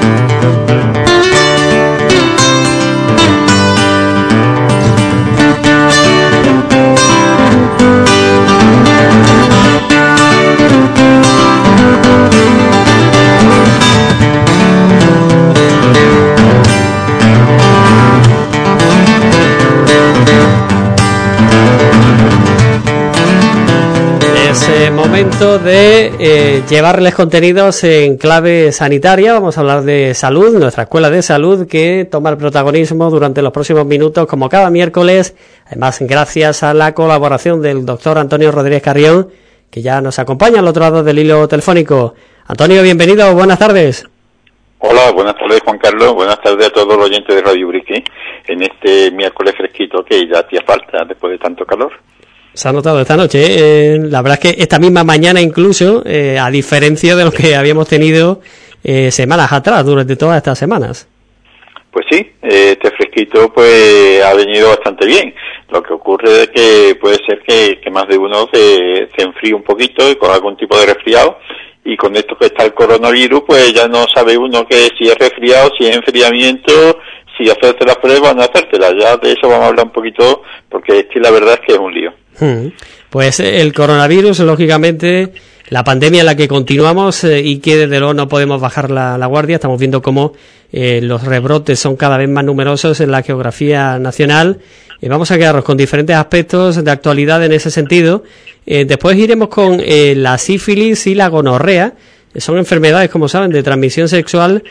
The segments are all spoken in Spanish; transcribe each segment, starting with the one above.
Momento de llevarles contenidos en clave sanitaria. Vamos a hablar de salud, nuestra escuela de salud, que toma el protagonismo durante los próximos minutos, como cada miércoles. Además, gracias a la colaboración del doctor Antonio Rodríguez Carrión, que ya nos acompaña al otro lado del hilo telefónico. Antonio, bienvenido, buenas tardes. Hola, buenas tardes, Juan Carlos. Buenas tardes a todos los oyentes de Radio Brique en este miércoles fresquito que ya hacía falta después de tanto calor. Se ha notado esta noche, la verdad es que esta misma mañana incluso, a diferencia de lo que habíamos tenido semanas atrás, durante todas estas semanas. Pues sí, este fresquito pues ha venido bastante bien. Lo que ocurre es que puede ser que más de uno se enfríe un poquito y con algún tipo de resfriado, y con esto que está el coronavirus pues ya no sabe uno que si es resfriado, si es enfriamiento, si hacerse las pruebas o no hacérselas. Ya de eso vamos a hablar un poquito, porque es que la verdad es que es un lío. Pues el coronavirus, lógicamente, la pandemia en la que continuamos y que desde luego no podemos bajar la guardia. Estamos viendo cómo los rebrotes son cada vez más numerosos en la geografía nacional. Vamos a quedarnos con diferentes aspectos de actualidad en ese sentido. Después iremos con la sífilis y la gonorrea. Son enfermedades, como saben, de transmisión sexual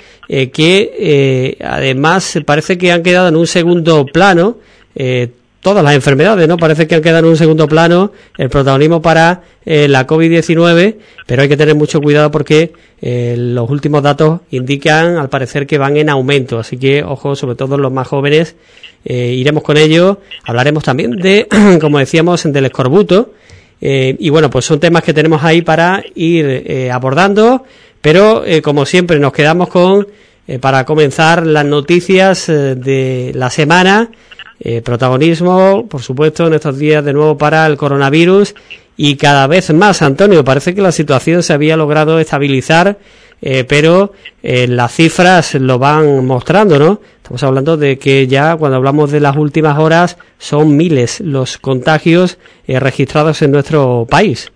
que además parece que han quedado en un segundo plano. Todas las enfermedades, ¿no? Parece que han quedado en un segundo plano el protagonismo para la COVID-19, pero hay que tener mucho cuidado porque los últimos datos indican, al parecer, que van en aumento. Así que, ojo, sobre todo los más jóvenes, iremos con ello. Hablaremos también de, como decíamos, del escorbuto. Y bueno, pues son temas que tenemos ahí para ir abordando, pero como siempre nos quedamos con, para comenzar, las noticias de la semana. Protagonismo, por supuesto, en estos días de nuevo para el coronavirus, y cada vez más, Antonio, parece que la situación se había logrado estabilizar, pero las cifras lo van mostrando, ¿no? Estamos hablando de que ya cuando hablamos de las últimas horas son miles los contagios registrados en nuestro país.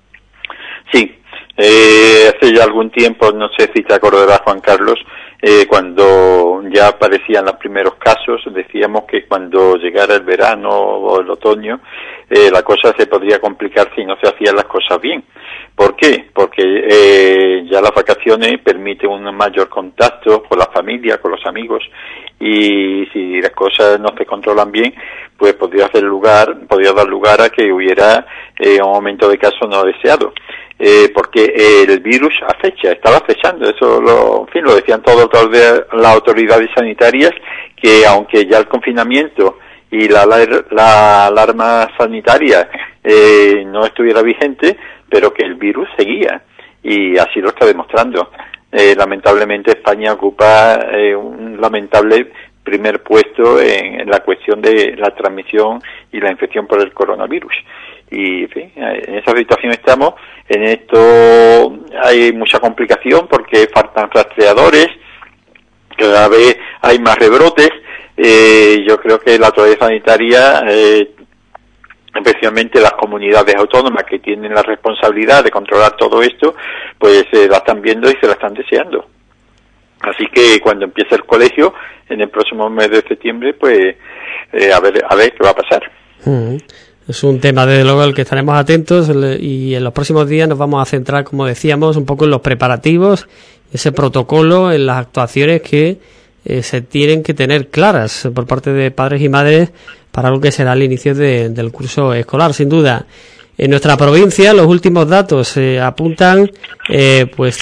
Sí, hace ya algún tiempo, no sé si te acordarás, Juan Carlos, cuando ya aparecían los primeros casos, decíamos que cuando llegara el verano o el otoño, la cosa se podría complicar si no se hacían las cosas bien. ¿Por qué? Porque ya las vacaciones permiten un mayor contacto con la familia, con los amigos, y si las cosas no se controlan bien, pues podría dar lugar a que hubiera un aumento de casos no deseados. Porque el virus estaba acechando, eso lo decían todas las autoridades sanitarias, que aunque ya el confinamiento y la alarma sanitaria no estuviera vigente, pero que el virus seguía, y así lo está demostrando. Lamentablemente España ocupa un lamentable primer puesto en la cuestión de la transmisión y la infección por el coronavirus. Y en fin, en esa situación estamos. En esto hay mucha complicación porque faltan rastreadores, cada vez hay más rebrotes. Yo creo que la autoridad sanitaria, especialmente las comunidades autónomas que tienen la responsabilidad de controlar todo esto, pues la están viendo y se la están deseando. Así que cuando empiece el colegio, en el próximo mes de septiembre, pues a ver qué va a pasar. Es un tema, desde luego, al que estaremos atentos, y en los próximos días nos vamos a centrar, como decíamos, un poco en los preparativos, ese protocolo, en las actuaciones que se tienen que tener claras por parte de padres y madres para lo que será el inicio del curso escolar, sin duda. En nuestra provincia, los últimos datos apuntan pues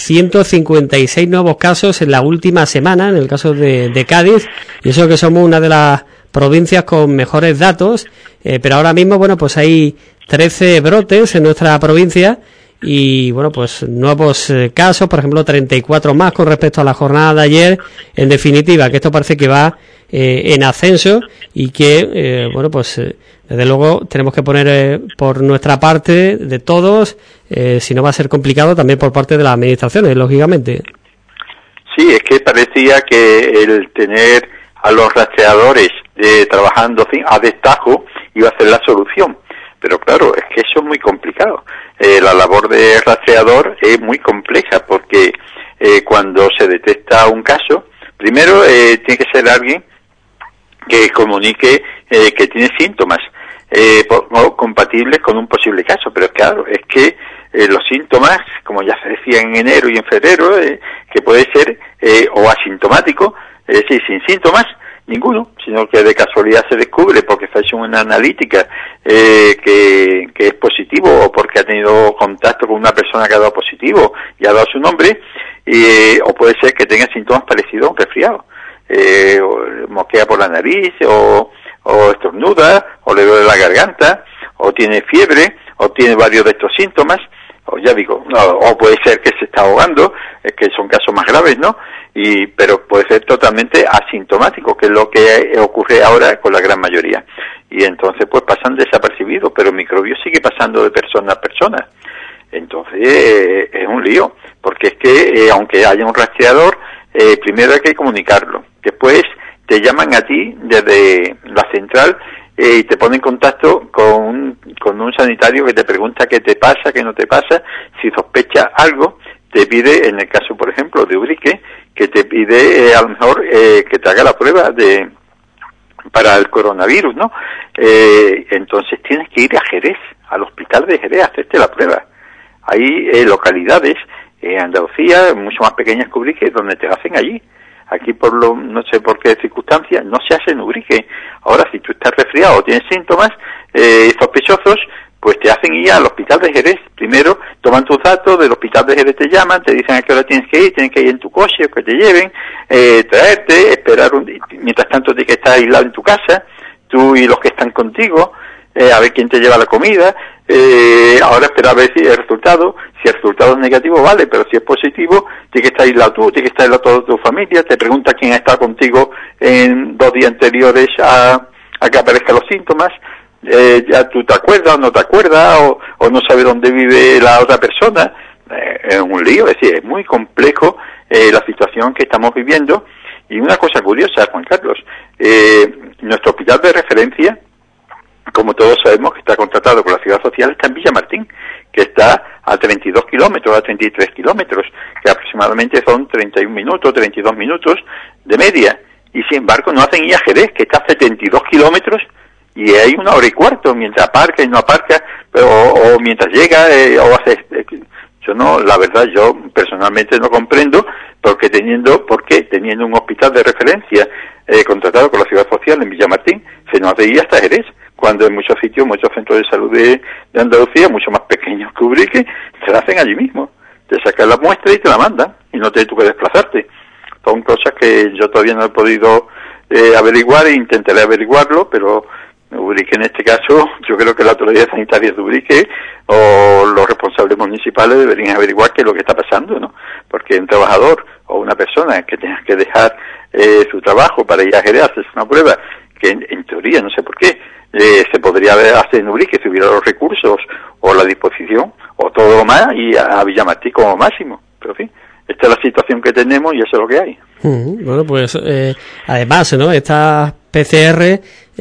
156 nuevos casos en la última semana, en el caso de Cádiz, y eso que somos una de las provincias con mejores datos, pero ahora mismo, bueno, pues hay 13 brotes en nuestra provincia y, bueno, pues nuevos casos, por ejemplo, 34 más con respecto a la jornada de ayer. En definitiva, que esto parece que va en ascenso y que, bueno, pues desde luego tenemos que poner por nuestra parte de todos, si no va a ser complicado, también por parte de las administraciones, lógicamente. Sí, es que parecía que el tener a los rastreadores trabajando a destajo iba a ser la solución. Pero claro, es que eso es muy complicado. La labor de rastreador es muy compleja porque cuando se detecta un caso, primero tiene que ser alguien que comunique que tiene síntomas compatibles con un posible caso. Pero claro, es que los síntomas, como ya se decía en enero y en febrero, que puede ser o asintomático, es decir, sin síntomas, ninguno, sino que de casualidad se descubre porque se ha hecho una analítica que es positivo o porque ha tenido contacto con una persona que ha dado positivo y ha dado su nombre, o puede ser que tenga síntomas parecidos a un resfriado, o mosquea por la nariz, o estornuda, o le duele la garganta, o tiene fiebre, o tiene varios de estos síntomas, o ya digo, o puede ser que se está ahogando, que son casos más graves, ¿no? Pero puede ser totalmente asintomático, que es lo que ocurre ahora con la gran mayoría. Y entonces pues pasan desapercibidos, pero el microbio sigue pasando de persona a persona. Entonces es un lío, porque es que aunque haya un rastreador, primero hay que comunicarlo. Después te llaman a ti desde la central y te pone en contacto con un sanitario que te pregunta qué te pasa, qué no te pasa, si sospecha algo, te pide, en el caso por ejemplo de Ubrique, que te pide a lo mejor que te haga la prueba para el coronavirus, ¿no? Entonces tienes que ir a Jerez, al hospital de Jerez, a hacerte la prueba. Hay localidades en Andalucía, mucho más pequeñas que Ubrique, donde te hacen allí. Aquí no sé por qué circunstancias, no se hace en Ubrique. Ahora, si tú estás resfriado o tienes síntomas sospechosos, pues te hacen ir al hospital de Jerez. Primero toman tus datos, del hospital de Jerez te llaman, te dicen a qué hora tienes que ir en tu coche, o que te lleven, traerte, esperar mientras tanto tienes que estar aislado en tu casa, tú y los que están contigo, a ver quién te lleva la comida, ahora espera a ver si el resultado es negativo, vale, pero si es positivo, tienes que estar aislado tú, tienes que estar aislado toda tu familia, te pregunta quién ha estado contigo en 2 días anteriores a que aparezcan los síntomas, ya tú te acuerdas o no te acuerdas, o no sabes dónde vive la otra persona. Es un lío, es decir, es muy complejo la situación que estamos viviendo. Y una cosa curiosa, Juan Carlos, nuestro hospital de referencia, como todos sabemos que está contratado con la Ciudad Social, está en Villamartín, que está a 32 kilómetros, a 33 kilómetros, que aproximadamente son 31 minutos, 32 minutos de media. Y sin embargo no hacen ir a Jerez, que está a 72 kilómetros, y hay 1 hora y cuarto, mientras aparca y no aparca, o mientras llega, o hace... yo personalmente no comprendo porque teniendo un hospital de referencia contratado con la Ciudad Social en Villamartín, se nos hace ir hasta Jerez, cuando en muchos sitios, muchos centros de salud de Andalucía, mucho más pequeños que Ubrique, se la hacen allí mismo. Te sacan la muestra y te la mandan, y no tienes tú que desplazarte. Son cosas que yo todavía no he podido averiguar, e intentaré averiguarlo, pero Ubrique en este caso, yo creo que la autoridad sanitaria de Ubrique o los responsables municipales deberían averiguar qué es lo que está pasando, ¿no? Porque un trabajador o una persona que tenga que dejar su trabajo para ir a Jerez a hacerse una prueba, que en teoría, no sé por qué, se podría hacer en Ubrique si hubiera los recursos o la disposición o todo lo más, y a Villamartín como máximo. Pero en fin, esta es la situación que tenemos y eso es lo que hay. Bueno, pues además, ¿no? Estas PCR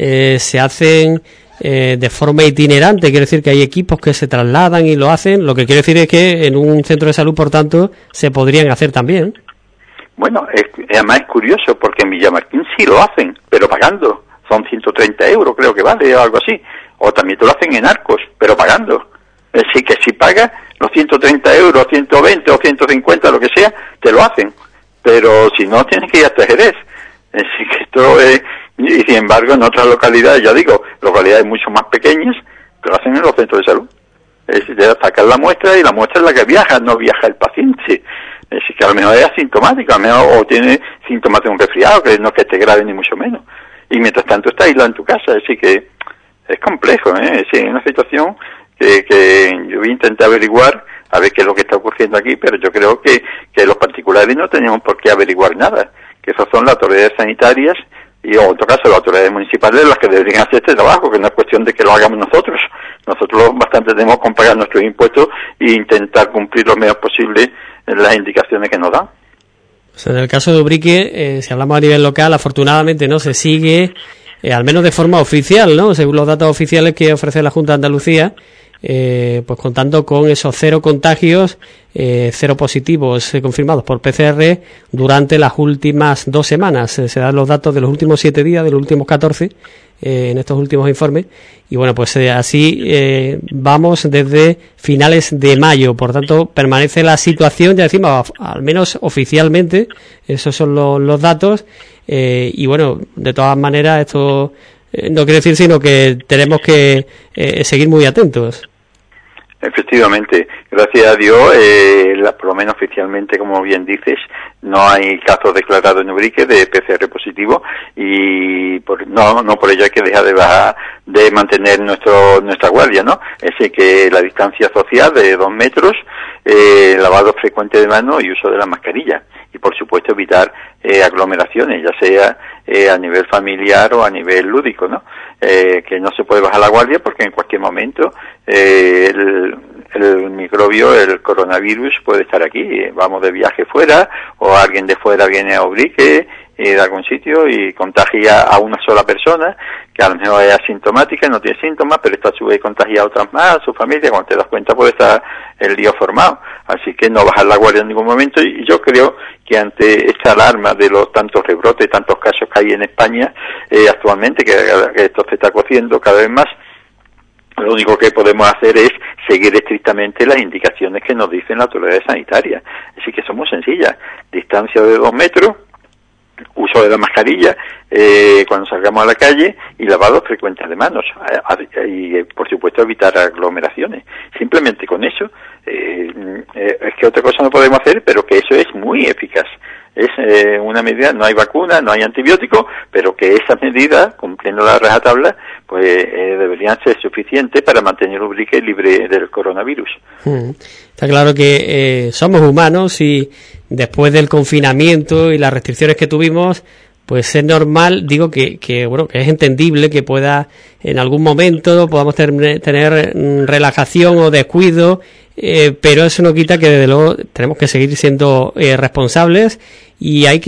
se hacen de forma itinerante, quiere decir que hay equipos que se trasladan y lo hacen. Lo que quiere decir es que en un centro de salud, por tanto, se podrían hacer también. Bueno, además es curioso porque en Villamartín sí lo hacen, pero pagando. Son 130 euros, creo que vale, o algo así. O también te lo hacen en Arcos, pero pagando. Es decir, que si pagas los 130 euros, 120 o 150, lo que sea, te lo hacen. Pero si no, tienes que ir hasta Jerez. Es decir, que esto es... Y sin embargo, en otras localidades, ya digo, localidades mucho más pequeñas, lo hacen en los centros de salud. Es decir, te sacan la muestra y la muestra es la que viaja, no viaja el paciente. Es decir, que a lo mejor es asintomático, a lo mejor o tiene síntomas de un resfriado, que no es que esté grave ni mucho menos. Y mientras tanto está aislado en tu casa, es decir, que es complejo, es decir, es una situación que yo voy a intentar averiguar a ver qué es lo que está ocurriendo aquí, pero yo creo que los particulares no tenemos por qué averiguar nada, que esas son las autoridades sanitarias y en otro caso las autoridades municipales las que deberían hacer este trabajo, que no es cuestión de que lo hagamos nosotros. Nosotros bastante tenemos que pagar nuestros impuestos e intentar cumplir lo menos posible en las indicaciones que nos dan. En el caso de Ubrique, si hablamos a nivel local, afortunadamente no se sigue, al menos de forma oficial, ¿no? Según los datos oficiales que ofrece la Junta de Andalucía, pues contando con esos 0 contagios, 0 positivos confirmados por PCR durante las últimas 2 semanas. Se dan los datos de los últimos 7 días, de los últimos 14, en estos últimos informes. Y bueno, pues así vamos desde finales de mayo. Por tanto, permanece la situación, ya decimos, al menos oficialmente, esos son los datos. Y bueno, de todas maneras, esto no quiere decir sino que tenemos que seguir muy atentos. Efectivamente, gracias a Dios, por lo menos oficialmente, como bien dices, no hay casos declarados en Ubrique de PCR positivo y no por ello hay que dejar de mantener nuestra guardia, ¿no? Es que la distancia social de 2 metros, lavado frecuente de manos y uso de la mascarilla. Y por supuesto evitar aglomeraciones, ya sea a nivel familiar o a nivel lúdico, ¿no? Que no se puede bajar la guardia porque en cualquier momento el microbio, el coronavirus puede estar aquí. Vamos de viaje fuera o alguien de fuera viene a Ubrique de algún sitio y contagia a una sola persona que a lo mejor es asintomática, no tiene síntomas, pero está a su vez contagia a otras más, a su familia. Cuando te das cuenta puede estar el lío formado. Así que no bajar la guardia en ningún momento, y yo creo que ante esta alarma de los tantos rebrotes, tantos casos que hay en España actualmente, que esto se está cociendo cada vez más, lo único que podemos hacer es seguir estrictamente las indicaciones que nos dicen las autoridades sanitarias. Así que son muy sencillas: distancia de 2 metros, uso de la mascarilla cuando salgamos a la calle y lavado frecuente de manos y por supuesto evitar aglomeraciones. Simplemente con eso, es que otra cosa no podemos hacer, pero que eso es muy eficaz. Es una medida, no hay vacuna, no hay antibiótico, pero que esas medidas, cumpliendo la rajatabla, pues deberían ser suficientes para mantener Ubrique libre del coronavirus. Está claro que somos humanos y después del confinamiento y las restricciones que tuvimos, pues es normal, digo que bueno, que es entendible que pueda en algún momento podamos tener relajación o descuido, pero eso no quita que desde luego tenemos que seguir siendo responsables, y hay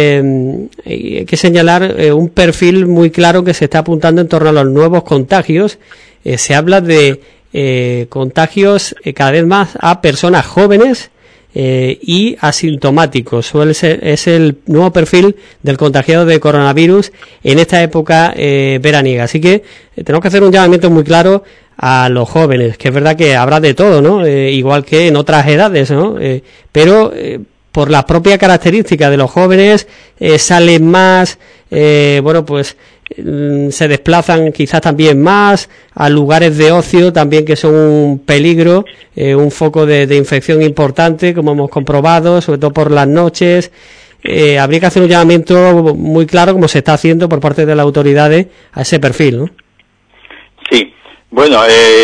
que señalar un perfil muy claro que se está apuntando en torno a los nuevos contagios. Se habla de contagios cada vez más a personas jóvenes y asintomáticos. Es el nuevo perfil del contagiado de coronavirus en esta época veraniega. Así que tenemos que hacer un llamamiento muy claro a los jóvenes, que es verdad que habrá de todo, ¿no? Igual que en otras edades, ¿no? Pero por la propia característica de los jóvenes salen más, bueno, pues se desplazan quizás también más a lugares de ocio también que son un peligro, un foco de infección importante, como hemos comprobado, sobre todo por las noches. Habría que hacer un llamamiento muy claro, como se está haciendo por parte de las autoridades, a ese perfil, ¿no? Sí, bueno,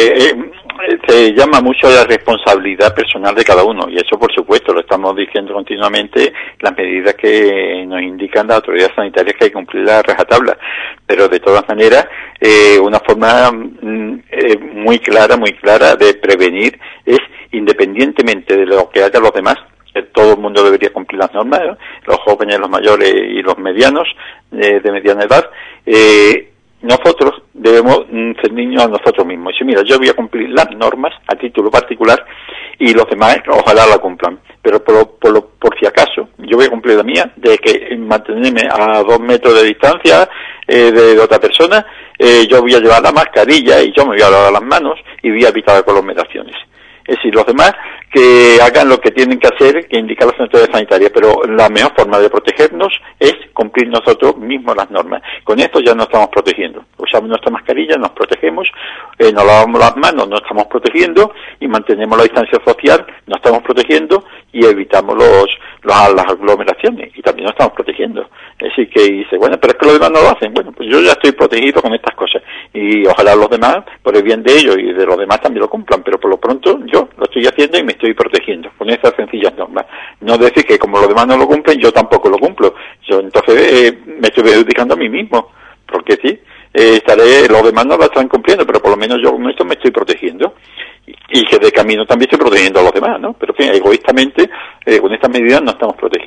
se llama mucho la responsabilidad personal de cada uno, y eso por supuesto lo estamos diciendo continuamente, las medidas que nos indican las autoridades sanitarias que hay que cumplir la rajatabla, pero de todas maneras una forma muy clara de prevenir es, independientemente de lo que hagan los demás, todo el mundo debería cumplir las normas, ¿no? Los jóvenes, los mayores y los medianos de mediana edad. Nosotros debemos ser niños a nosotros mismos. Y decir, mira, yo voy a cumplir las normas a título particular y los demás ojalá la cumplan. Pero por si acaso, yo voy a cumplir la mía, de que mantenerme a 2 metros de distancia de otra persona, yo voy a llevar la mascarilla y yo me voy a lavar las manos y voy a evitar aglomeraciones. Es decir, los demás que hagan lo que tienen que hacer, que indican las autoridades sanitarias, pero la mejor forma de protegernos es cumplir nosotros mismos las normas. Con esto ya nos estamos protegiendo. Usamos nuestra mascarilla, nos protegemos, nos lavamos las manos, nos estamos protegiendo, y mantenemos la distancia social, nos estamos protegiendo y evitamos las aglomeraciones, y también nos estamos protegiendo. Es decir, que dice, bueno, pero es que los demás no lo hacen. Bueno, pues yo ya estoy protegido con estas cosas, y ojalá los demás, por el bien de ellos y de los demás, también lo cumplan, pero por lo pronto yo lo estoy haciendo y me estoy protegiendo con esas sencillas normas. No decir que como los demás no lo cumplen, yo tampoco lo cumplo. Yo entonces me estoy perjudicando a mí mismo, porque sí, los demás no lo están cumpliendo, pero por lo menos yo con esto me estoy protegiendo, y que de camino también estoy protegiendo a los demás, ¿no? Pero en fin, egoístamente con estas medidas no estamos protegiendo.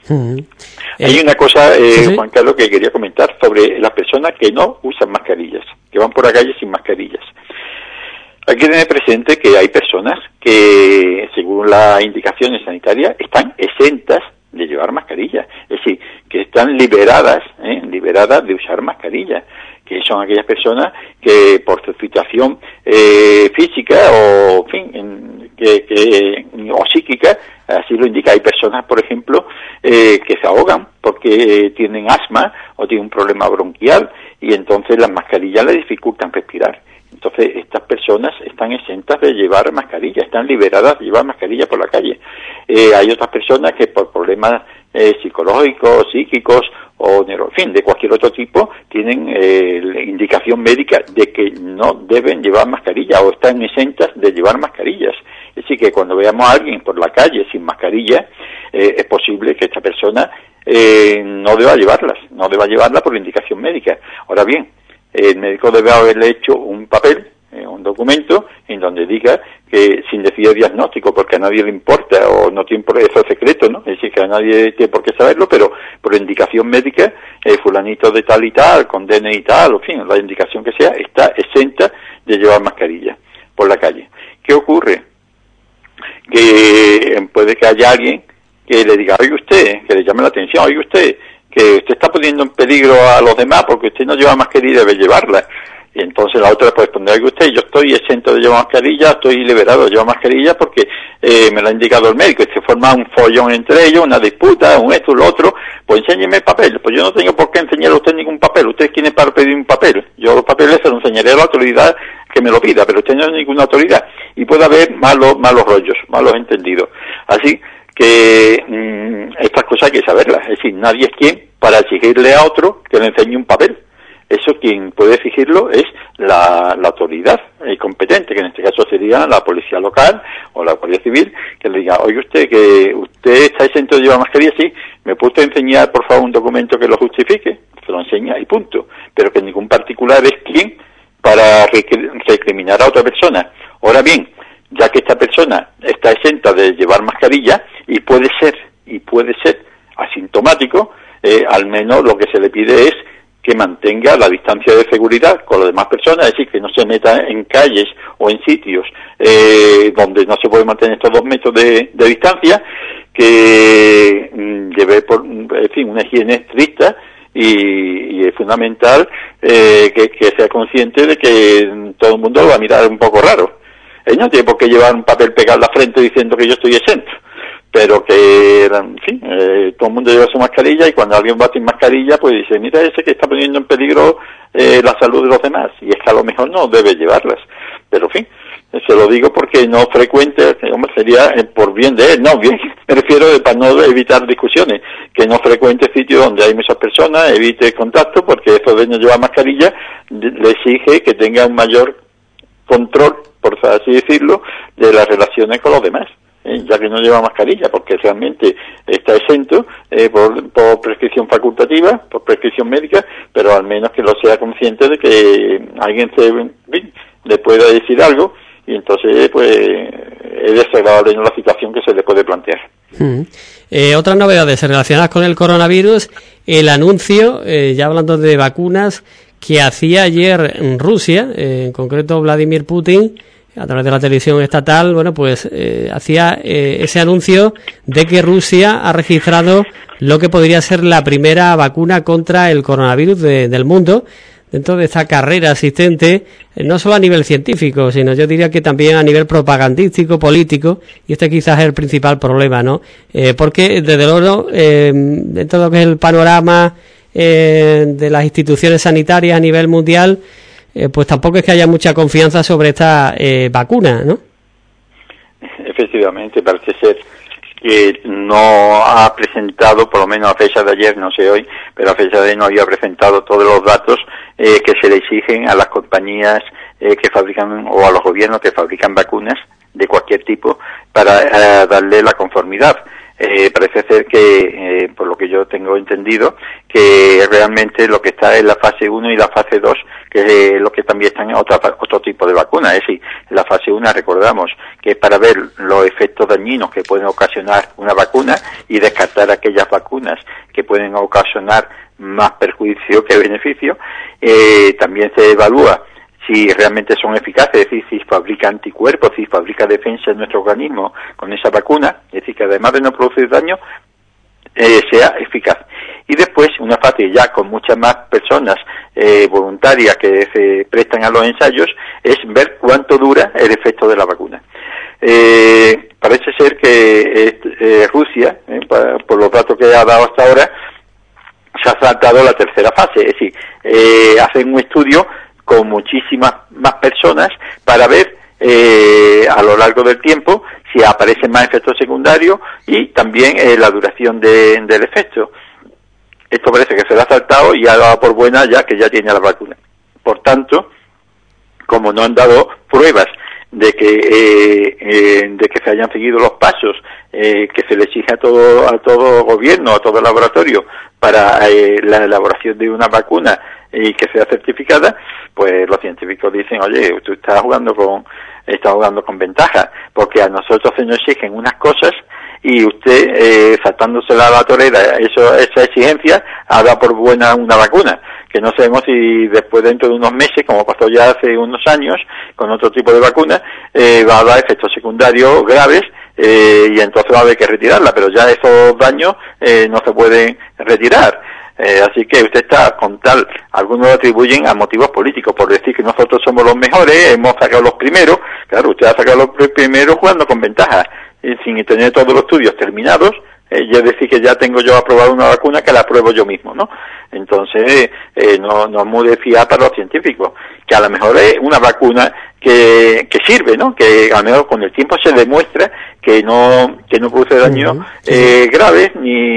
Hay una cosa, Juan Carlos, que quería comentar sobre las personas que no usan mascarillas, que van por la calle sin mascarillas. Hay que tener presente que hay personas que, según las indicaciones sanitarias, están exentas de llevar mascarilla, es decir, que están liberadas de usar mascarilla, que son aquellas personas que por su situación física o, en fin, o psíquica, así lo indica. Hay personas, por ejemplo, que se ahogan porque tienen asma o tienen un problema bronquial y entonces las mascarillas les dificultan respirar. Entonces, estas personas están exentas de llevar mascarilla, están liberadas de llevar mascarilla por la calle. Hay otras personas que por problemas psicológicos, psíquicos o en fin, de cualquier otro tipo, tienen indicación médica de que no deben llevar mascarilla o están exentas de llevar mascarillas. Es decir, que cuando veamos a alguien por la calle sin mascarilla, es posible que esta persona no deba llevarla por indicación médica. Ahora bien, el médico debe haberle hecho un papel, un documento, en donde diga que, sin decir diagnóstico, porque a nadie le importa, o no tiene por eso secreto, ¿no? Es decir, que a nadie tiene por qué saberlo, pero por indicación médica, fulanito de tal y tal, con DNI y tal, en fin, la indicación que sea, está exenta de llevar mascarilla por la calle. ¿Qué ocurre? Que puede que haya alguien que le diga, oye usted, que le llame la atención, oye usted, que usted está poniendo en peligro a los demás porque usted no lleva mascarilla y debe llevarla. Y entonces la otra puede responder, oye usted, yo estoy exento de llevar mascarilla, estoy liberado de llevar mascarilla porque me lo ha indicado el médico. Y se forma un follón entre ellos, una disputa, un esto, lo otro. Pues enséñeme papel. Pues yo no tengo por qué enseñarle a usted ningún papel. ¿Usted quién es para pedir un papel? Yo los papeles se los enseñaré a la autoridad que me lo pida, pero usted no es ninguna autoridad. Y puede haber malos rollos, malos entendidos. Así que estas cosas hay que saberlas. Es decir, nadie es quien para exigirle a otro que le enseñe un papel. Eso quien puede exigirlo es la autoridad competente, que en este caso sería la policía local o la Guardia Civil, que le diga, oye usted, que usted está exento de llevar mascarilla, sí, ¿me puede enseñar por favor un documento que lo justifique? Se lo enseña y punto. Pero que ningún particular es quien para recriminar a otra persona. Ahora bien, ya que esta persona está exenta de llevar mascarilla y puede ser asintomático, al menos lo que se le pide es que mantenga la distancia de seguridad con las demás personas, es decir, que no se meta en calles o en sitios donde no se puede mantener estos 2 metros de distancia, que lleve una higiene estricta y es fundamental que sea consciente de que todo el mundo lo va a mirar un poco raro. Él no tiene por qué llevar un papel pegado en la frente diciendo que yo estoy exento, pero que, en fin, todo el mundo lleva su mascarilla y cuando alguien va sin mascarilla, pues dice, mira ese que está poniendo en peligro la salud de los demás, y es que a lo mejor no debe llevarlas. Pero, en fin, se lo digo porque no frecuente, hombre, sería por bien de él, no, bien, me refiero para no evitar discusiones, que no frecuente sitios donde hay muchas personas, evite contacto, porque eso de no llevar mascarilla le exige que tenga un mayor control, por así decirlo, de las relaciones con los demás, ya que no lleva mascarilla, porque realmente está exento por prescripción facultativa, por prescripción médica, pero al menos que lo sea consciente de que alguien le pueda decir algo, y entonces pues es desagradable la situación que se le puede plantear. Otras novedades relacionadas con el coronavirus, el anuncio, ya hablando de vacunas, que hacía ayer en Rusia, en concreto Vladimir Putin, a través de la televisión estatal, bueno, pues hacía ese anuncio de que Rusia ha registrado lo que podría ser la primera vacuna contra el coronavirus del mundo, dentro de esta carrera asistente, no solo a nivel científico, sino yo diría que también a nivel propagandístico, político, y este quizás es el principal problema, ¿no? Porque, desde luego, dentro de lo que es el panorama de las instituciones sanitarias a nivel mundial, pues tampoco es que haya mucha confianza sobre esta vacuna, ¿no? Efectivamente, parece ser que no ha presentado, por lo menos a fecha de ayer, no sé hoy, pero a fecha de hoy no había presentado todos los datos que se le exigen a las compañías que fabrican, o a los gobiernos que fabrican vacunas de cualquier tipo, para darle la conformidad. parece ser que, por lo que yo tengo entendido, que realmente lo que está en la fase 1 y la fase 2, que es lo que también están en otro tipo de vacunas. Es decir, en la fase 1 recordamos que es para ver los efectos dañinos que pueden ocasionar una vacuna y descartar aquellas vacunas que pueden ocasionar más perjuicio que beneficio. También se evalúa si realmente son eficaces, es decir, si fabrica anticuerpos, si fabrica defensa en nuestro organismo con esa vacuna, es decir, que además de no producir daño, sea eficaz. Y después, una fase ya con muchas más personas voluntarias que se prestan a los ensayos, es ver cuánto dura el efecto de la vacuna. Parece ser que Rusia, por los datos que ha dado hasta ahora, se ha saltado la tercera fase, es decir, hacen un estudio con muchísimas más personas para ver a lo largo del tiempo si aparecen más efectos secundarios y también la duración del efecto. Esto parece que se lo ha saltado y ha dado por buena ya que ya tiene la vacuna. Por tanto, como no han dado pruebas de que se hayan seguido los pasos que se le exige a todo gobierno, a todo laboratorio para la elaboración de una vacuna y que sea certificada, pues los científicos dicen, oye, tú estás jugando con ventaja, porque a nosotros se nos exigen unas cosas y usted, saltándosela a la torera esa exigencia, ha dado por buena una vacuna, que no sabemos si después, dentro de unos meses, como pasó ya hace unos años, con otro tipo de vacuna, va a dar efectos secundarios graves, y entonces va a haber que retirarla, pero ya esos daños no se pueden retirar. Así que usted está con tal, algunos lo atribuyen a motivos políticos, por decir que nosotros somos los mejores, hemos sacado los primeros. Claro, usted ha sacado los primeros jugando con ventaja, sin tener todos los estudios terminados, y es decir que ya tengo yo aprobado una vacuna que la apruebo yo mismo, ¿no? Entonces, no es muy de fiar para los científicos, que a lo mejor es una vacuna que sirve, ¿no? Que a lo mejor con el tiempo se demuestra que no produce daños graves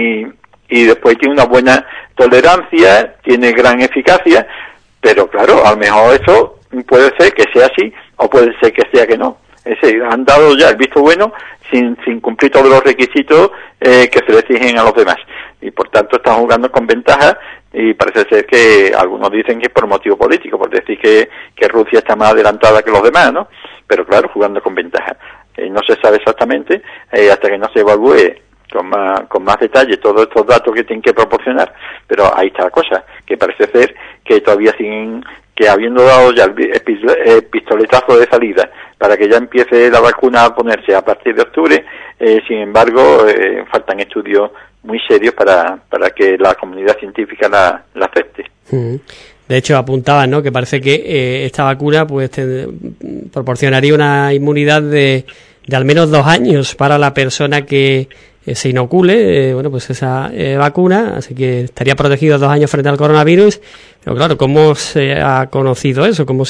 y después tiene una buena tolerancia, tiene gran eficacia, pero claro, a lo mejor eso puede ser que sea así o puede ser que sea que no. Es decir, han dado ya el visto bueno sin cumplir todos los requisitos que se le exigen a los demás. Y por tanto están jugando con ventaja y parece ser que algunos dicen que es por motivo político, por decir que Rusia está más adelantada que los demás, ¿no? Pero claro, jugando con ventaja. No se sabe exactamente hasta que no se evalúe con más detalle todos estos datos que tienen que proporcionar, pero ahí está la cosa, que parece ser que todavía siguen, que habiendo dado ya el pistoletazo de salida para que ya empiece la vacuna a ponerse a partir de octubre, sin embargo faltan estudios muy serios para que la comunidad científica la acepte. De hecho, apuntaban, ¿no?, que parece que esta vacuna pues proporcionaría una inmunidad de al menos 2 años para la persona que se inocule, pues esa vacuna, así que estaría protegido 2 años frente al coronavirus. Pero claro, ¿cómo se ha conocido eso? ¿Cómo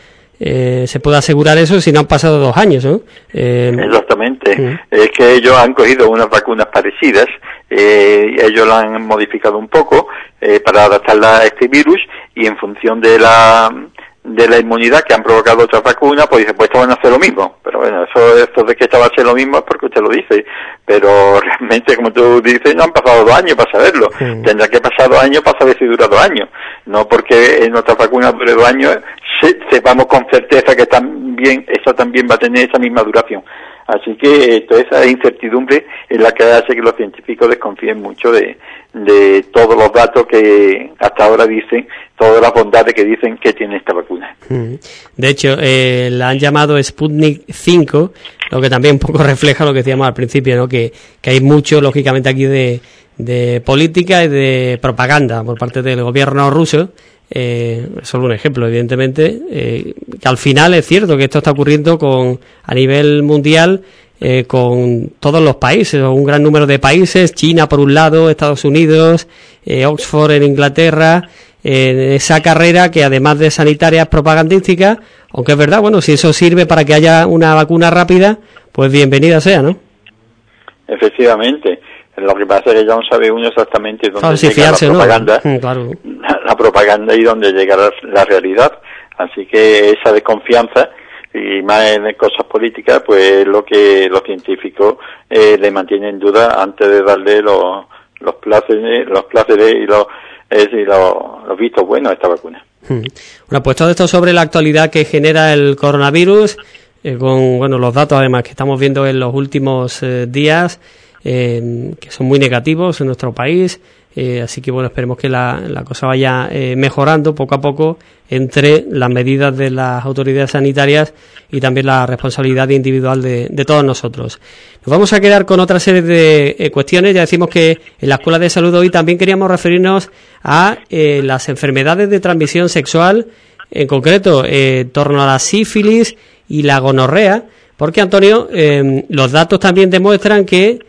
se puede asegurar eso si no han pasado 2 años, ¿no? Exactamente. Es que ellos han cogido unas vacunas parecidas, ellos la han modificado un poco para adaptarla a este virus, y en función de la inmunidad que han provocado otras vacunas, pues dicen, pues esto van a hacer lo mismo. Pero bueno, eso de que esto va a ser lo mismo es porque usted lo dice. Pero realmente, como tú dices, no han pasado 2 años para saberlo. Tendrá que pasar 2 años para saber si dura 2 años. No porque en otras vacunas dure 2 años, sepamos con certeza que eso también va a tener esa misma duración. Así que toda esa incertidumbre es la que hace que los científicos desconfíen mucho de todos los datos que hasta ahora dicen, todas las bondades que dicen que tiene esta vacuna. De hecho, la han llamado Sputnik 5, lo que también un poco refleja lo que decíamos al principio, ¿no?, que hay mucho, lógicamente, aquí de política y de propaganda por parte del gobierno ruso. Solo un ejemplo, evidentemente, que al final es cierto que esto está ocurriendo a nivel mundial, con todos los países, o un gran número de países, China por un lado, Estados Unidos, Oxford en Inglaterra, esa carrera que además de sanitaria es propagandística, aunque es verdad, bueno, si eso sirve para que haya una vacuna rápida, pues bienvenida sea, ¿no? Efectivamente. Lo que pasa es que ya no sabe uno exactamente dónde llega la propaganda, ¿no? Claro. La propaganda y dónde llega la realidad. Así que esa desconfianza y más en cosas políticas, pues lo que los científicos le mantienen en duda antes de darle los pláceres y los vistos buenos a esta vacuna. Bueno, pues todo esto sobre la actualidad que genera el coronavirus, con los datos además que estamos viendo en los últimos días, que son muy negativos en nuestro país. Así que esperemos que la cosa vaya mejorando poco a poco entre las medidas de las autoridades sanitarias y también la responsabilidad individual de todos nosotros. Nos vamos a quedar con otra serie de cuestiones. Ya decimos que en la Escuela de Salud hoy también queríamos referirnos a las enfermedades de transmisión sexual, en concreto en torno a la sífilis y la gonorrea, porque, Antonio, los datos también demuestran que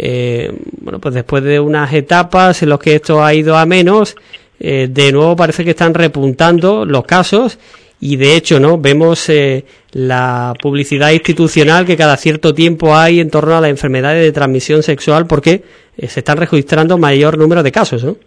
pues después de unas etapas en las que esto ha ido a menos, de nuevo parece que están repuntando los casos y de hecho vemos la publicidad institucional que cada cierto tiempo hay en torno a las enfermedades de transmisión sexual porque se están registrando mayor número de casos, ¿no?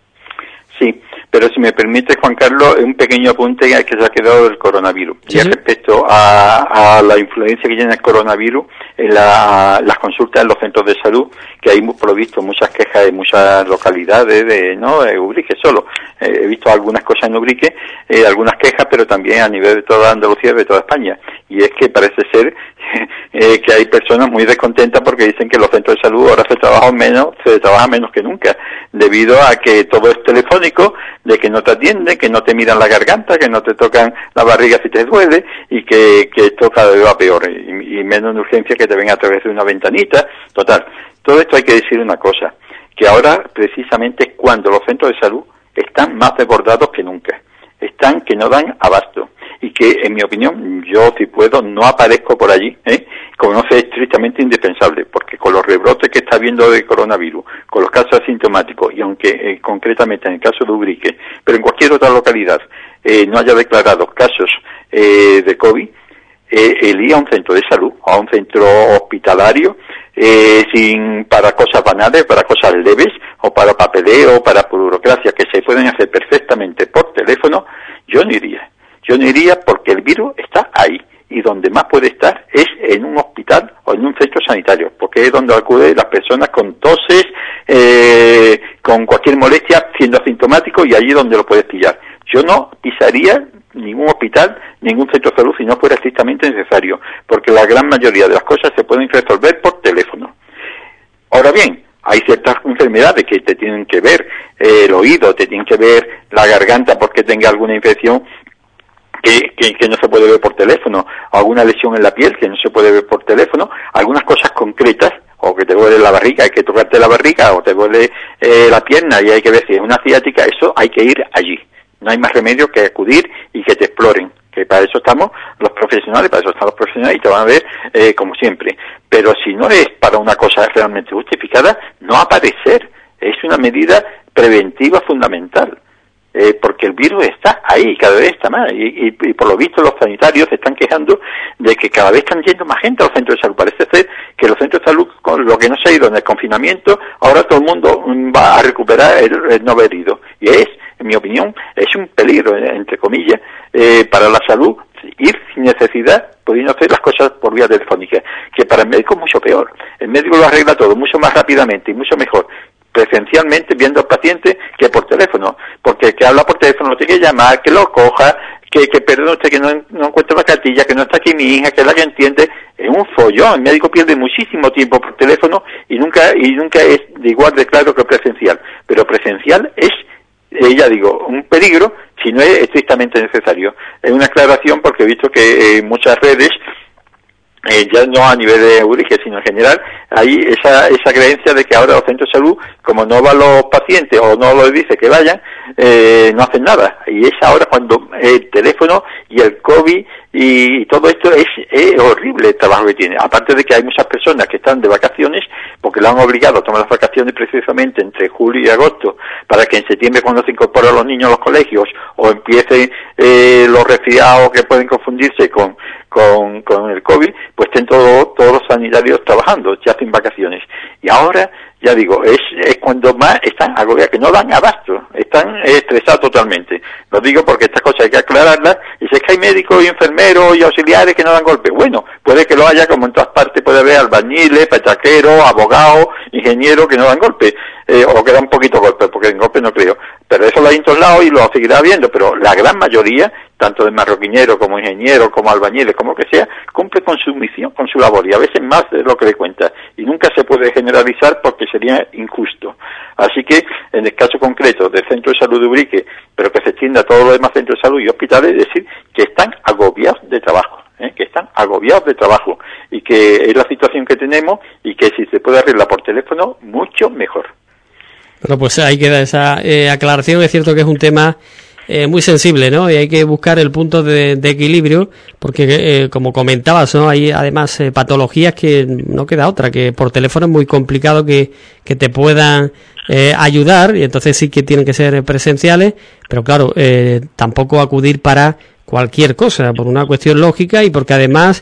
Sí, pero si me permite, Juan Carlos, un pequeño apunte que se ha quedado del coronavirus. Sí, y respecto a la influencia que tiene el coronavirus en las consultas en los centros de salud, que hay por lo visto muchas quejas de muchas localidades, de Ubrique solo. He visto algunas cosas en Ubrique, algunas quejas, pero también a nivel de toda Andalucía y de toda España. Y es que parece ser que hay personas muy descontentas porque dicen que los centros de salud ahora se trabaja menos que nunca, debido a que todo es telefónico, de que no te atienden, que no te miran la garganta, que no te tocan la barriga si te duele, y que esto cada vez va peor, y menos en urgencia que te ven a través de una ventanita. Total, todo esto hay que decir una cosa, que ahora precisamente es cuando los centros de salud están más desbordados que nunca, están que no dan abasto, y que, en mi opinión, yo si puedo no aparezco por allí, como no sea estrictamente indispensable, porque con los rebrotes que está habiendo de coronavirus, con los casos asintomáticos, y aunque concretamente en el caso de Ubrique, pero en cualquier otra localidad no haya declarados casos de COVID, el ir a un centro de salud, a un centro hospitalario, para cosas banales, para cosas leves, o para papeleo, o para burocracia, que se pueden hacer perfectamente por teléfono, yo no iría. Yo no iría porque el virus está ahí, y donde más puede estar es en un hospital o en un centro sanitario, porque es donde acuden las personas con toses, con cualquier molestia, siendo asintomático, y allí donde lo puedes pillar. Yo no pisaría ningún hospital, ningún centro de salud si no fuera estrictamente necesario, porque la gran mayoría de las cosas se pueden resolver por teléfono. Ahora bien, hay ciertas enfermedades que te tienen que ver el oído, te tienen que ver la garganta porque tenga alguna infección que no se puede ver por teléfono, alguna lesión en la piel que no se puede ver por teléfono, algunas cosas concretas, o que te duele la barriga, hay que tocarte la barriga, o te duele la pierna y hay que ver si es una ciática, eso hay que ir allí. No hay más remedio que acudir y que te exploren, que para eso estamos los profesionales, y te van a ver como siempre. Pero si no es para una cosa realmente justificada, no aparecer. Es una medida preventiva fundamental. Porque el virus está ahí, cada vez está más, y por lo visto los sanitarios se están quejando de que cada vez están yendo más gente a los centros de salud. Parece ser que los centros de salud, con lo que no se ha ido en el confinamiento, ahora todo el mundo va a recuperar el no haber ido. Y en mi opinión, es un peligro, entre comillas, para la salud, ir sin necesidad, pudiendo hacer las cosas por vía telefónica, que para el médico es mucho peor. El médico lo arregla todo mucho más rápidamente y mucho mejor presencialmente viendo al paciente que por teléfono, porque el que habla por teléfono lo tiene que llamar, que lo coja, que perdone usted que no encuentro la cartilla, que no está aquí mi hija, que es la que entiende. Es un follón. El médico pierde muchísimo tiempo por teléfono y nunca es de igual de claro que presencial, pero presencial es, ya digo, un peligro si no es estrictamente necesario. Es una aclaración porque he visto que en muchas redes, ya no a nivel de Ubrique, sino en general, hay esa creencia de que ahora los centros de salud, como no van los pacientes o no les dice que vayan, no hacen nada. Y es ahora cuando el teléfono y el COVID y todo esto es horrible el trabajo que tiene. Aparte de que hay muchas personas que están de vacaciones porque lo han obligado a tomar las vacaciones precisamente entre julio y agosto, para que en septiembre, cuando se incorporan los niños a los colegios o empiecen los resfriados que pueden confundirse con el COVID, pues estén todos los sanitarios trabajando, ya sin vacaciones. Y ahora, ya digo, es cuando más están agobiados, que no dan abasto, están estresados totalmente. Lo digo porque estas cosas hay que aclararlas y Dice que hay médicos y enfermeros y auxiliares que no dan golpes. Bueno, puede que lo haya, como en todas partes puede haber albañiles, petaqueros, abogados, ingenieros que no dan golpes, o que dan un poquito golpes, porque en golpes no creo. Pero eso lo hay en todos lados y lo seguirá habiendo, pero la gran mayoría, tanto de marroquineros como ingenieros, como albañiles, como lo que sea, cumple con su misión, con su labor, y a veces más de lo que le cuenta. Y nunca se puede generalizar porque sería injusto. Así que, en el caso concreto del Centro de Salud de Ubrique, pero que se extienda a todos los demás centros de salud y hospitales, es decir, que están agobiados de trabajo. Que están agobiados de trabajo, y que es la situación que tenemos, y que si se puede arreglar por teléfono, mucho mejor. Bueno, pues ahí queda esa aclaración. Es cierto que es un tema muy sensible, ¿no? Y hay que buscar el punto de equilibrio, porque como comentabas, ¿no? Hay además patologías que no queda otra, que por teléfono es muy complicado que te puedan ayudar, y entonces sí que tienen que ser presenciales, pero claro, tampoco acudir para cualquier cosa, por una cuestión lógica y porque además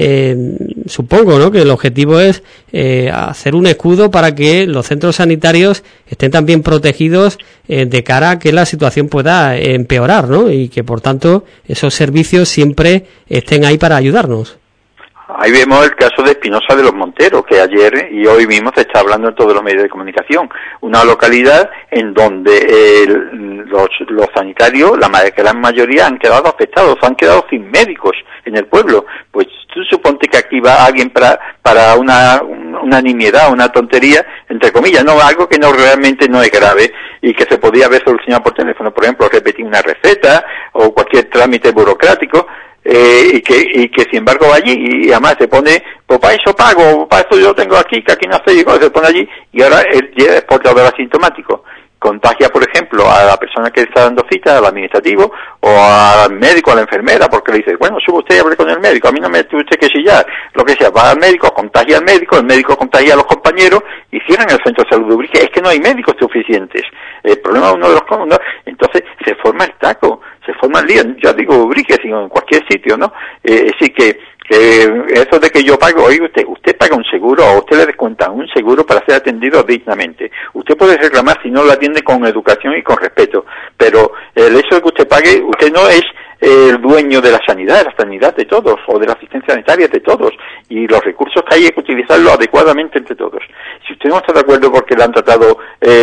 supongo, ¿no?, que el objetivo es hacer un escudo para que los centros sanitarios estén también protegidos de cara a que la situación pueda empeorar, ¿no?, y que por tanto esos servicios siempre estén ahí para ayudarnos. Ahí vemos el caso de Espinosa de los Monteros, que ayer y hoy mismo se está hablando en todos los medios de comunicación. Una localidad en donde los sanitarios, la gran mayoría, han quedado afectados, han quedado sin médicos en el pueblo. Pues tú suponte que aquí va alguien para una nimiedad, una tontería, entre comillas, no, algo que no realmente no es grave y que se podía haber solucionado por teléfono. Por ejemplo, repetir una receta o cualquier trámite burocrático. Y que sin embargo va allí y además se pone, pues para eso pago, para eso yo tengo aquí, que aquí no sé, y se pone allí, y ahora él ya es portador asintomático. Contagia, por ejemplo, a la persona que está dando cita, al administrativo, o al médico, a la enfermera, porque le dice, bueno, sube usted y hable con el médico, a mí no me tiene usted que chillar, lo que sea, va al médico, contagia al médico, el médico contagia a los compañeros, y cierran el centro de salud de Ubrique. Es que no hay médicos suficientes. El problema es uno de los comunes, entonces se forma el taco, se forma el lío, ya digo Ubrique, sino en cualquier sitio, ¿no? Así que eso de que yo pago, oye, usted paga un seguro, o usted le descuenta un seguro para ser atendido dignamente. Usted puede reclamar si no lo atiende con educación y con respeto, pero el hecho de que usted pague, usted no es el dueño de la sanidad de todos, o de la asistencia sanitaria de todos, y los recursos que hay que utilizarlos adecuadamente entre todos. Si usted no está de acuerdo porque le han tratado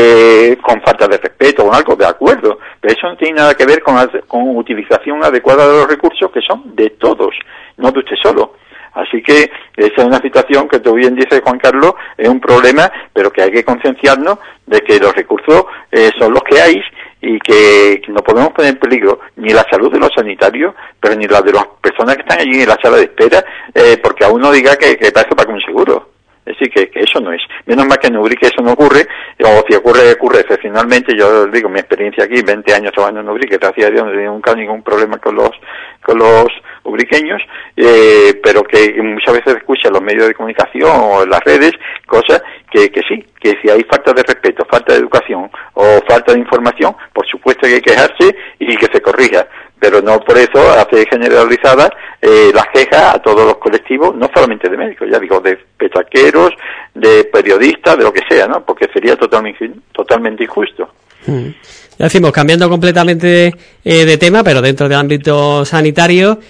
con falta de respeto o algo, de acuerdo, pero eso no tiene nada que ver con utilización adecuada de los recursos que son de todos, no de usted solo. Así que esa es una situación que, tú bien dices, Juan Carlos, es un problema, pero que hay que concienciarnos de que los recursos son los que hay, y que no podemos poner en peligro ni la salud de los sanitarios, pero ni la de las personas que están allí en la sala de espera, porque a uno diga que para eso paga un seguro. Es decir, que eso no es. Menos mal que en Ubrique eso no ocurre, o si ocurre excepcionalmente. Yo digo, mi experiencia aquí, 20 años trabajando en Ubrique, gracias a Dios no he tenido nunca ningún problema con los ubriqueños, pero que muchas veces escucha en los medios de comunicación o en las redes cosas que sí, que si hay falta de respeto, falta de educación o falta de información, por supuesto que hay que quejarse y que se corrija, pero no por eso hace generalizada las quejas a todos los colectivos, no solamente de médicos, ya digo, de petaqueros, de periodistas, de lo que sea, ¿no? Porque sería totalmente injusto. Ya decimos, cambiando completamente de tema, pero dentro del ámbito sanitario,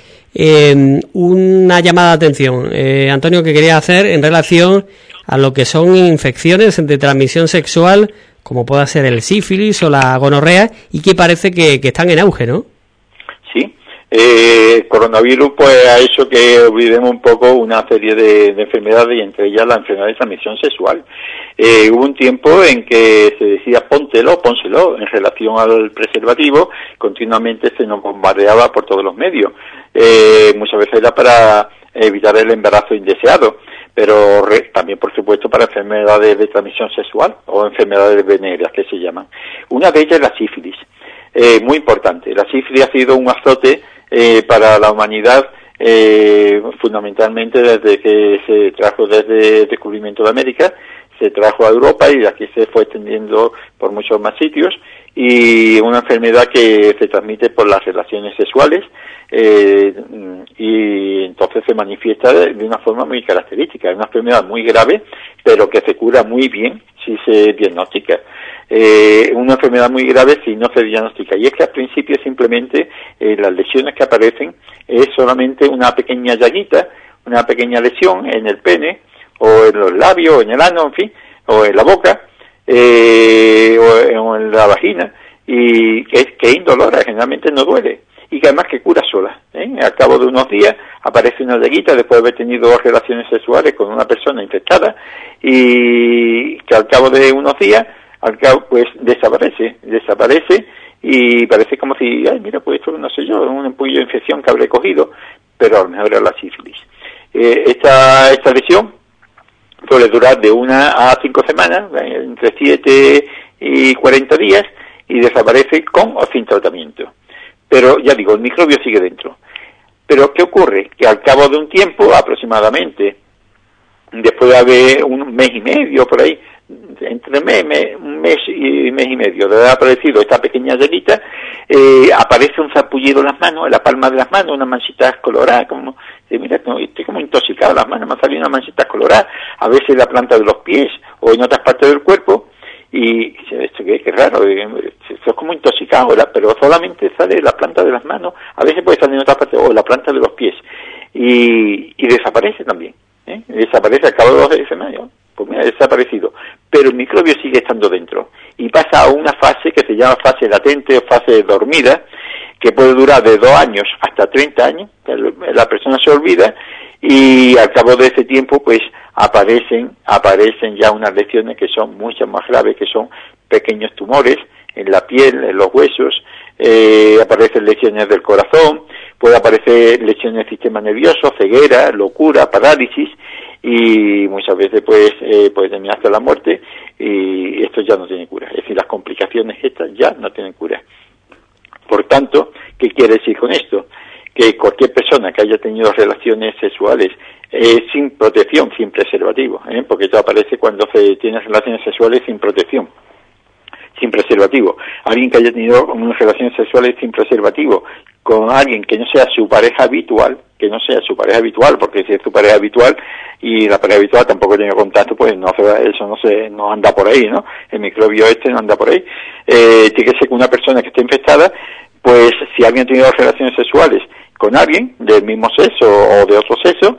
una llamada de atención, Antonio, que quería hacer en relación a lo que son infecciones de transmisión sexual, como pueda ser el sífilis o la gonorrea, y que parece que están en auge, ¿no? Sí, coronavirus pues ha hecho que olvidemos un poco una serie de enfermedades, y entre ellas la enfermedad de transmisión sexual. Hubo un tiempo en que se decía pónselo en relación al preservativo, continuamente se nos bombardeaba por todos los medios. Muchas veces era para evitar el embarazo indeseado, pero también, por supuesto, para enfermedades de transmisión sexual o enfermedades venéreas, que se llaman. Una de ellas es la sífilis. Muy importante. La sífilis ha sido un azote para la humanidad, fundamentalmente desde que se trajo desde el descubrimiento de América, se trajo a Europa y de aquí se fue extendiendo por muchos más sitios, y una enfermedad que se transmite por las relaciones sexuales, y entonces se manifiesta de una forma muy característica. Es una enfermedad muy grave, pero que se cura muy bien si se diagnostica. una enfermedad muy grave si no se diagnostica. Y es que al principio simplemente las lesiones que aparecen es solamente una pequeña llaguita, una pequeña lesión en el pene, o en los labios, o en el ano, en fin, o en la boca, o en la vagina, y que es indolora, generalmente no duele, y que además que cura sola. Al cabo de unos días aparece una llaguita después de haber tenido relaciones sexuales con una persona infectada, y que al cabo de unos días, pues desaparece, y parece como si, ay, mira, pues esto no sé yo, un empullo de infección que habré cogido, pero a lo mejor era la sífilis. Esta lesión puede durar de 1 a 5 semanas, entre 7 y 40 días, y desaparece con o sin tratamiento. Pero ya digo, el microbio sigue dentro. Pero ¿qué ocurre? Que al cabo de un tiempo, aproximadamente, después de haber un mes y medio por ahí, entre un mes y medio de haber aparecido esta pequeña llaguita, aparece un sarpullido en las manos, en la palma de las manos, unas manchitas coloradas, como, mira, estoy como intoxicado, las manos me han salido unas manchitas coloradas, a veces en la planta de los pies o en otras partes del cuerpo, y esto que es raro, esto es como intoxicado, pero solamente sale en la planta de las manos, a veces puede salir en otras partes, o en la planta de los pies, y desaparece también, desaparece al cabo de 2 semanas, pues mira, ha desaparecido, pero el microbio sigue estando dentro, y pasa a una fase que se llama fase latente o fase dormida, que puede durar de 2 años hasta 30 años, la persona se olvida, y al cabo de ese tiempo pues aparecen ya unas lesiones que son mucho más graves, que son pequeños tumores en la piel, en los huesos, aparecen lesiones del corazón, puede aparecer lesiones del sistema nervioso, ceguera, locura, parálisis, y muchas veces pues puede terminar hasta la muerte, y esto ya no tiene cura, es decir, las complicaciones estas ya no tienen cura. Por tanto, ¿qué quiere decir con esto? Que cualquier persona que haya tenido relaciones sexuales sin protección, sin preservativo, porque esto aparece cuando se tiene relaciones sexuales sin protección, sin preservativo. Alguien que haya tenido unas relaciones sexuales sin preservativo con alguien que no sea su pareja habitual, porque si es su pareja habitual y la pareja habitual tampoco tiene contacto, pues no anda por ahí, ¿no? El microbio no anda por ahí. Tiene que ser una persona que esté infectada, pues si alguien ha tenido relaciones sexuales con alguien del mismo sexo o de otro sexo,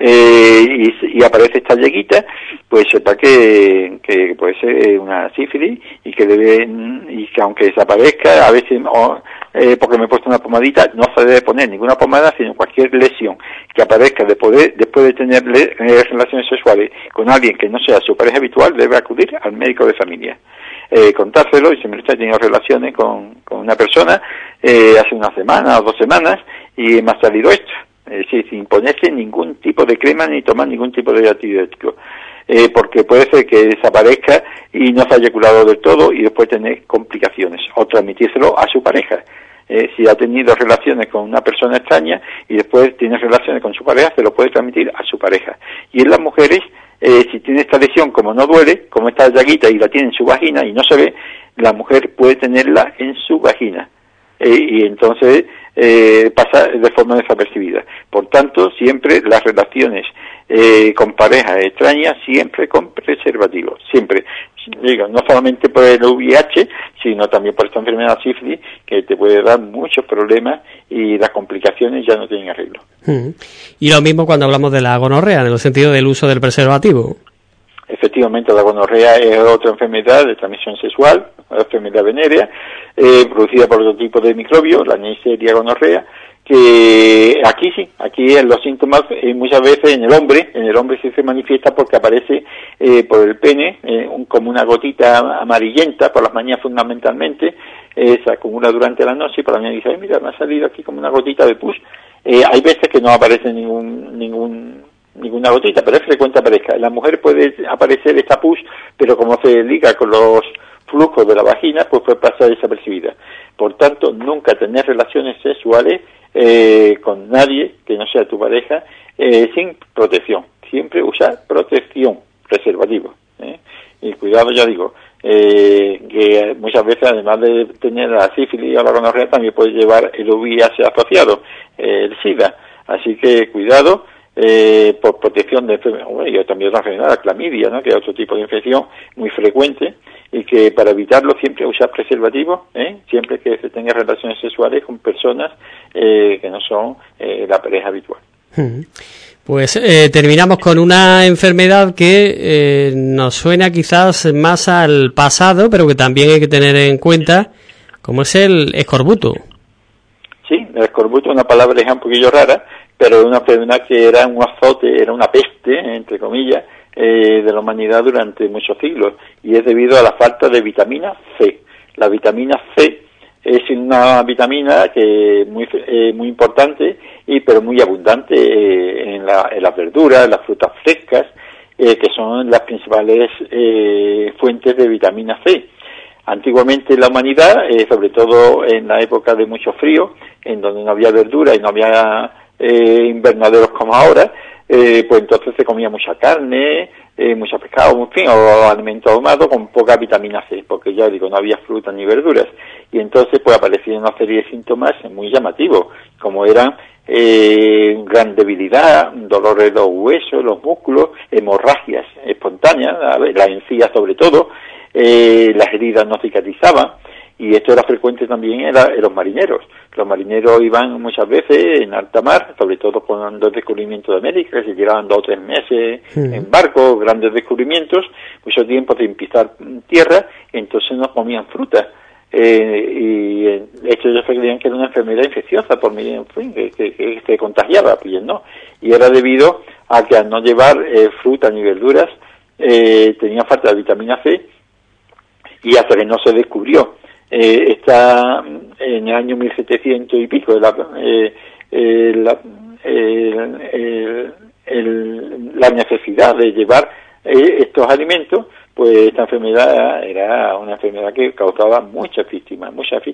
y aparece esta llaguita, pues sepa que puede ser una sífilis, y que aunque desaparezca, a veces, porque me he puesto una pomadita, no se debe poner ninguna pomada, sino cualquier lesión que aparezca después de tener relaciones sexuales con alguien que no sea su pareja habitual, debe acudir al médico de familia. Contárselo, y si me está teniendo relaciones con una persona hace una semana o 2 semanas y me ha salido esto, sin ponerse ningún tipo de crema ni tomar ningún tipo de antibiótico, porque puede ser que desaparezca y no se haya curado del todo y después tener complicaciones, o transmitírselo a su pareja. Si ha tenido relaciones con una persona extraña y después tiene relaciones con su pareja, se lo puede transmitir a su pareja. Y en las mujeres, si tiene esta lesión, como no duele, como esta llaguita y la tiene en su vagina y no se ve, la mujer puede tenerla en su vagina. Y entonces pasa de forma desapercibida. Por tanto, siempre las relaciones con parejas extrañas, siempre con preservativo, siempre. Digo, no solamente por el VIH, sino también por esta enfermedad sífilis, que te puede dar muchos problemas y las complicaciones ya no tienen arreglo. Y lo mismo cuando hablamos de la gonorrea, en el sentido del uso del preservativo. Efectivamente, la gonorrea es otra enfermedad de transmisión sexual, una enfermedad venérea, producida por otro tipo de microbio, la Neisseria gonorrea, que aquí en los síntomas muchas veces en el hombre sí se manifiesta porque aparece por el pene como una gotita amarillenta por las mañanas fundamentalmente, se acumula durante la noche y por la mañana dice, mira, me ha salido aquí como una gotita de pus. Hay veces que no aparece ninguna gotita, pero es frecuente aparezca. En la mujer puede aparecer esta pus, pero como se liga con los flujos de la vagina, pues puede pasar desapercibida. Por tanto, nunca tener relaciones sexuales con nadie que no sea tu pareja sin protección. Siempre usar protección, preservativo. Y cuidado, ya digo, que muchas veces, además de tener la sífilis o la gonorrea, también puede llevar el VIH asociado, el SIDA. Así que cuidado, por protección de enfermedades. Bueno, y también otra enfermedad, la clamidia, ¿no? Que es otro tipo de infección muy frecuente y que para evitarlo siempre usar preservativos, siempre que se tenga relaciones sexuales con personas que no son la pareja habitual. Pues terminamos con una enfermedad que nos suena quizás más al pasado, pero que también hay que tener en cuenta, como es el escorbuto. Sí, el escorbuto es una palabra un poquillo rara, pero es una enfermedad que era un azote, era una peste, entre comillas, de la humanidad durante muchos siglos, y es debido a la falta de vitamina C. La vitamina C es una vitamina que muy importante pero muy abundante en las verduras, en las frutas frescas, que son las principales fuentes de vitamina C. Antiguamente la humanidad, sobre todo en la época de mucho frío, en donde no había verdura y no había invernaderos como ahora, pues entonces se comía mucha carne, mucho pescado, en fin, o alimentos ahumados con poca vitamina C, porque ya digo, no había frutas ni verduras. Y entonces pues aparecían una serie de síntomas muy llamativos, como eran gran debilidad, dolores de los huesos, los músculos, hemorragias espontáneas, las encías sobre todo, las heridas no cicatrizaban, y esto era frecuente también en los marineros. Los marineros iban muchas veces en alta mar, sobre todo cuando el descubrimiento de América, que se llevaban 2 o 3 meses en barco, grandes descubrimientos, mucho tiempo sin pisar tierra, entonces no comían fruta. Y ellos creían que era una enfermedad infecciosa, por mí, en fin, que se contagiaba, pues no. Y era debido a que al no llevar fruta ni verduras, tenía falta de vitamina C, y hasta que no se descubrió está en el año 1700 y pico la necesidad de llevar estos alimentos, pues esta enfermedad era una enfermedad que causaba muchas víctimas,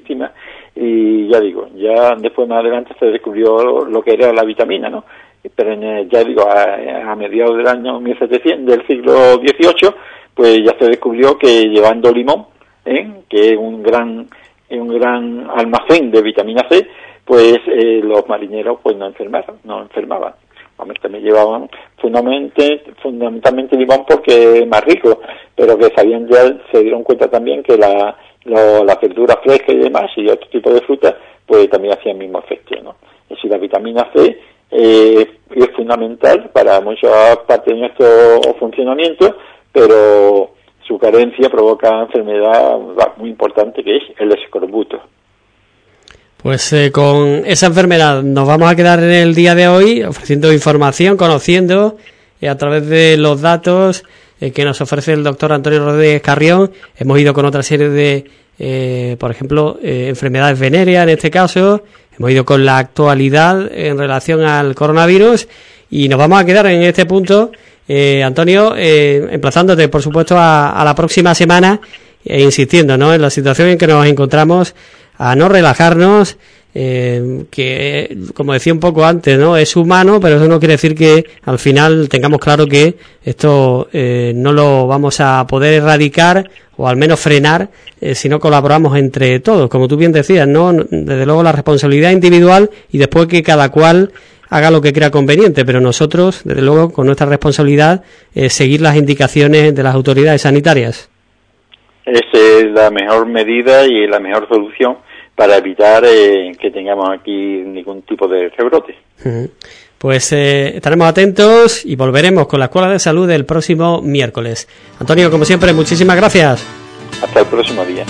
y ya digo, ya después más adelante se descubrió lo que era la vitamina, ¿no? Pero ya digo, a mediados del año 1700, del siglo XVIII, pues ya se descubrió que llevando limón, que es un gran almacén de vitamina C, pues los marineros pues no enfermaban. También llevaban fundamentalmente limón porque es más rico, pero que se dieron cuenta también que las verduras frescas y demás, y otro tipo de frutas, pues también hacían el mismo efecto, ¿no? Es decir, la vitamina C es fundamental para muchas partes de nuestro funcionamiento, pero su carencia provoca una enfermedad muy importante, que es el escorbuto. Pues con esa enfermedad nos vamos a quedar en el día de hoy, ofreciendo información, conociendo a través de los datos que nos ofrece el doctor Antonio Rodríguez Carrión. Hemos ido con otra serie de, por ejemplo, enfermedades venéreas en este caso. Hemos ido con la actualidad en relación al coronavirus, y nos vamos a quedar en este punto, Antonio, emplazándote, por supuesto, a la próxima semana, e insistiendo, ¿no?, en la situación en que nos encontramos, a no relajarnos, que, como decía un poco antes, ¿no?, es humano, pero eso no quiere decir que al final tengamos claro que esto no lo vamos a poder erradicar, o al menos frenar, si no colaboramos entre todos, como tú bien decías, ¿no? Desde luego la responsabilidad individual, y después que cada cual haga lo que crea conveniente, pero nosotros, desde luego, con nuestra responsabilidad, seguir las indicaciones de las autoridades sanitarias. Esa es la mejor medida y la mejor solución para evitar que tengamos aquí ningún tipo de rebrote. Pues estaremos atentos y volveremos con la Escuela de Salud el próximo miércoles. Antonio, como siempre, muchísimas gracias. Hasta el próximo día.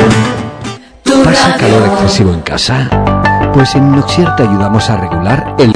¿Pasa calor excesivo en casa? Pues en Noxier te ayudamos a regular el